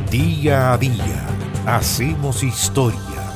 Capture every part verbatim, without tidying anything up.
Día a día hacemos historia.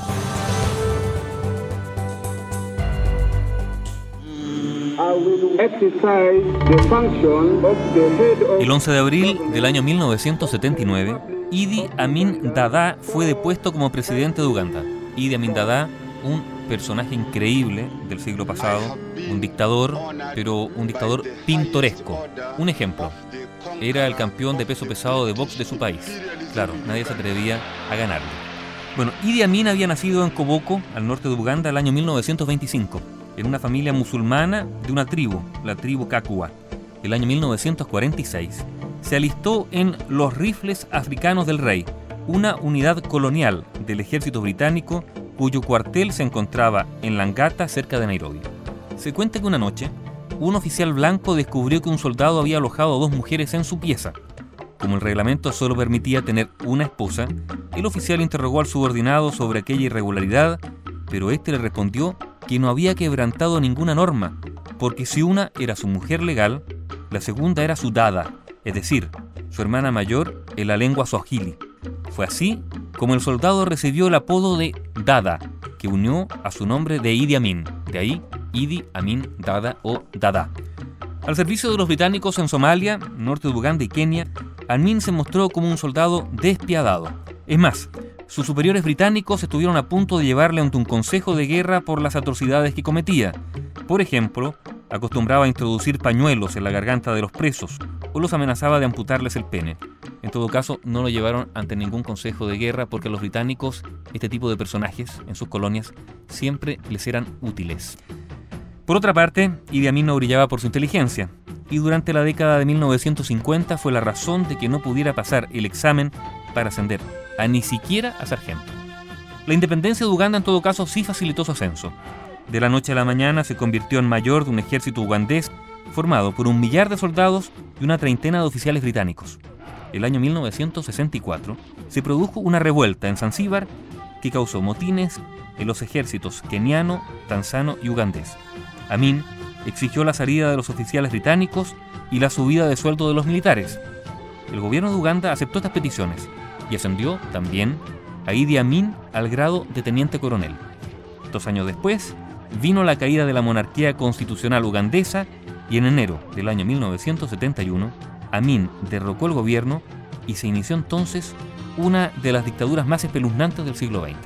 El once de abril del año mil novecientos setenta y nueve, Idi Amin Dada fue depuesto como presidente de Uganda. Idi Amin Dada, un personaje increíble del siglo pasado, un dictador, pero un dictador pintoresco. Un ejemplo, era el campeón de peso pesado de box de su país. Claro, nadie se atrevía a ganarle. Bueno, Idi Amin había nacido en Koboko, al norte de Uganda, el año mil novecientos veinticinco, en una familia musulmana de una tribu, la tribu Kakua. El año mil novecientos cuarenta y seis se alistó en los Rifles Africanos del Rey, una unidad colonial del ejército británico cuyo cuartel se encontraba en Langata, cerca de Nairobi. Se cuenta que una noche, un oficial blanco descubrió que un soldado había alojado a dos mujeres en su pieza. Como el reglamento solo permitía tener una esposa, el oficial interrogó al subordinado sobre aquella irregularidad, pero este le respondió que no había quebrantado ninguna norma, porque si una era su mujer legal, la segunda era su dada, es decir, su hermana mayor en la lengua swahili. Fue así como el soldado recibió el apodo de Dada, que unió a su nombre de Idi Amin, de ahí Idi Amin Dada o Dada. Al servicio de los británicos en Somalia, norte de Uganda y Kenia, Amin se mostró como un soldado despiadado. Es más, sus superiores británicos estuvieron a punto de llevarle ante un consejo de guerra por las atrocidades que cometía. Por ejemplo, acostumbraba a introducir pañuelos en la garganta de los presos o los amenazaba de amputarles el pene. En todo caso, no lo llevaron ante ningún consejo de guerra porque a los británicos este tipo de personajes en sus colonias siempre les eran útiles. Por otra parte, Idi Amin no brillaba por su inteligencia y durante la década de mil novecientos cincuenta fue la razón de que no pudiera pasar el examen para ascender a ni siquiera a sargento. La independencia de Uganda en todo caso sí facilitó su ascenso. De la noche a la mañana se convirtió en mayor de un ejército ugandés formado por un millar de soldados y una treintena de oficiales británicos. El año mil novecientos sesenta y cuatro se produjo una revuelta en Zanzíbar que causó motines en los ejércitos keniano, tanzano y ugandés. Amin exigió la salida de los oficiales británicos y la subida de sueldo de los militares. El gobierno de Uganda aceptó estas peticiones y ascendió también a Idi Amin al grado de teniente coronel. Dos años después vino la caída de la monarquía constitucional ugandesa y en enero del año mil novecientos setenta y uno Amin derrocó el gobierno y se inició entonces una de las dictaduras más espeluznantes del siglo veinte.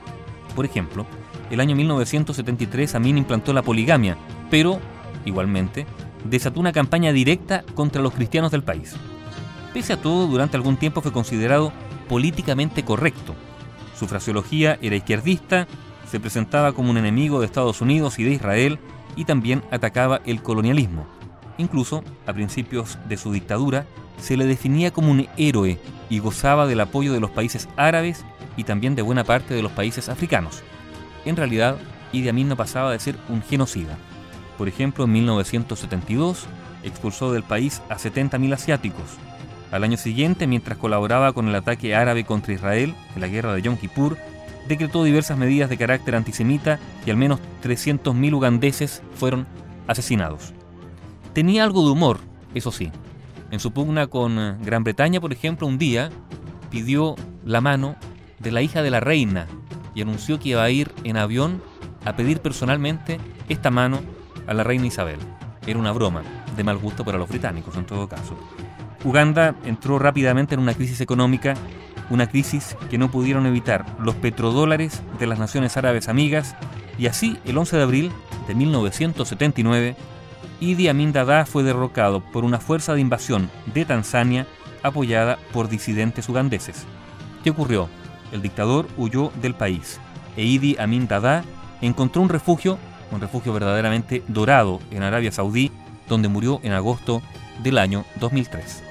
Por ejemplo, el año mil novecientos setenta y tres Amin implantó la poligamia, pero, igualmente, desató una campaña directa contra los cristianos del país. Pese a todo, durante algún tiempo fue considerado políticamente correcto. Su fraseología era izquierdista, se presentaba como un enemigo de Estados Unidos y de Israel y también atacaba el colonialismo. Incluso, a principios de su dictadura, se le definía como un héroe y gozaba del apoyo de los países árabes y también de buena parte de los países africanos. En realidad, Idi Amin no pasaba de ser un genocida. Por ejemplo, en mil novecientos setenta y dos expulsó del país a setenta mil asiáticos. Al año siguiente, mientras colaboraba con el ataque árabe contra Israel en la guerra de Yom Kippur, decretó diversas medidas de carácter antisemita y al menos trescientos mil ugandeses fueron asesinados. Tenía algo de humor, eso sí. En su pugna con Gran Bretaña, por ejemplo, un día pidió la mano de la hija de la reina y anunció que iba a ir en avión a pedir personalmente esta mano a la reina Isabel. Era una broma, de mal gusto para los británicos en todo caso. Uganda entró rápidamente en una crisis económica, una crisis que no pudieron evitar los petrodólares de las naciones árabes amigas, y así el once de abril de mil novecientos setenta y nueve, Idi Amin Dada fue derrocado por una fuerza de invasión de Tanzania apoyada por disidentes ugandeses. ¿Qué ocurrió? El dictador huyó del país e Idi Amin Dada encontró un refugio, un refugio verdaderamente dorado en Arabia Saudí, donde murió en agosto del año dos mil tres.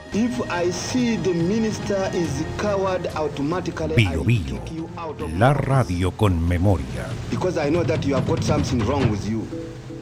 Bio Bio, la radio con memoria. Because I know that you have got something wrong with you.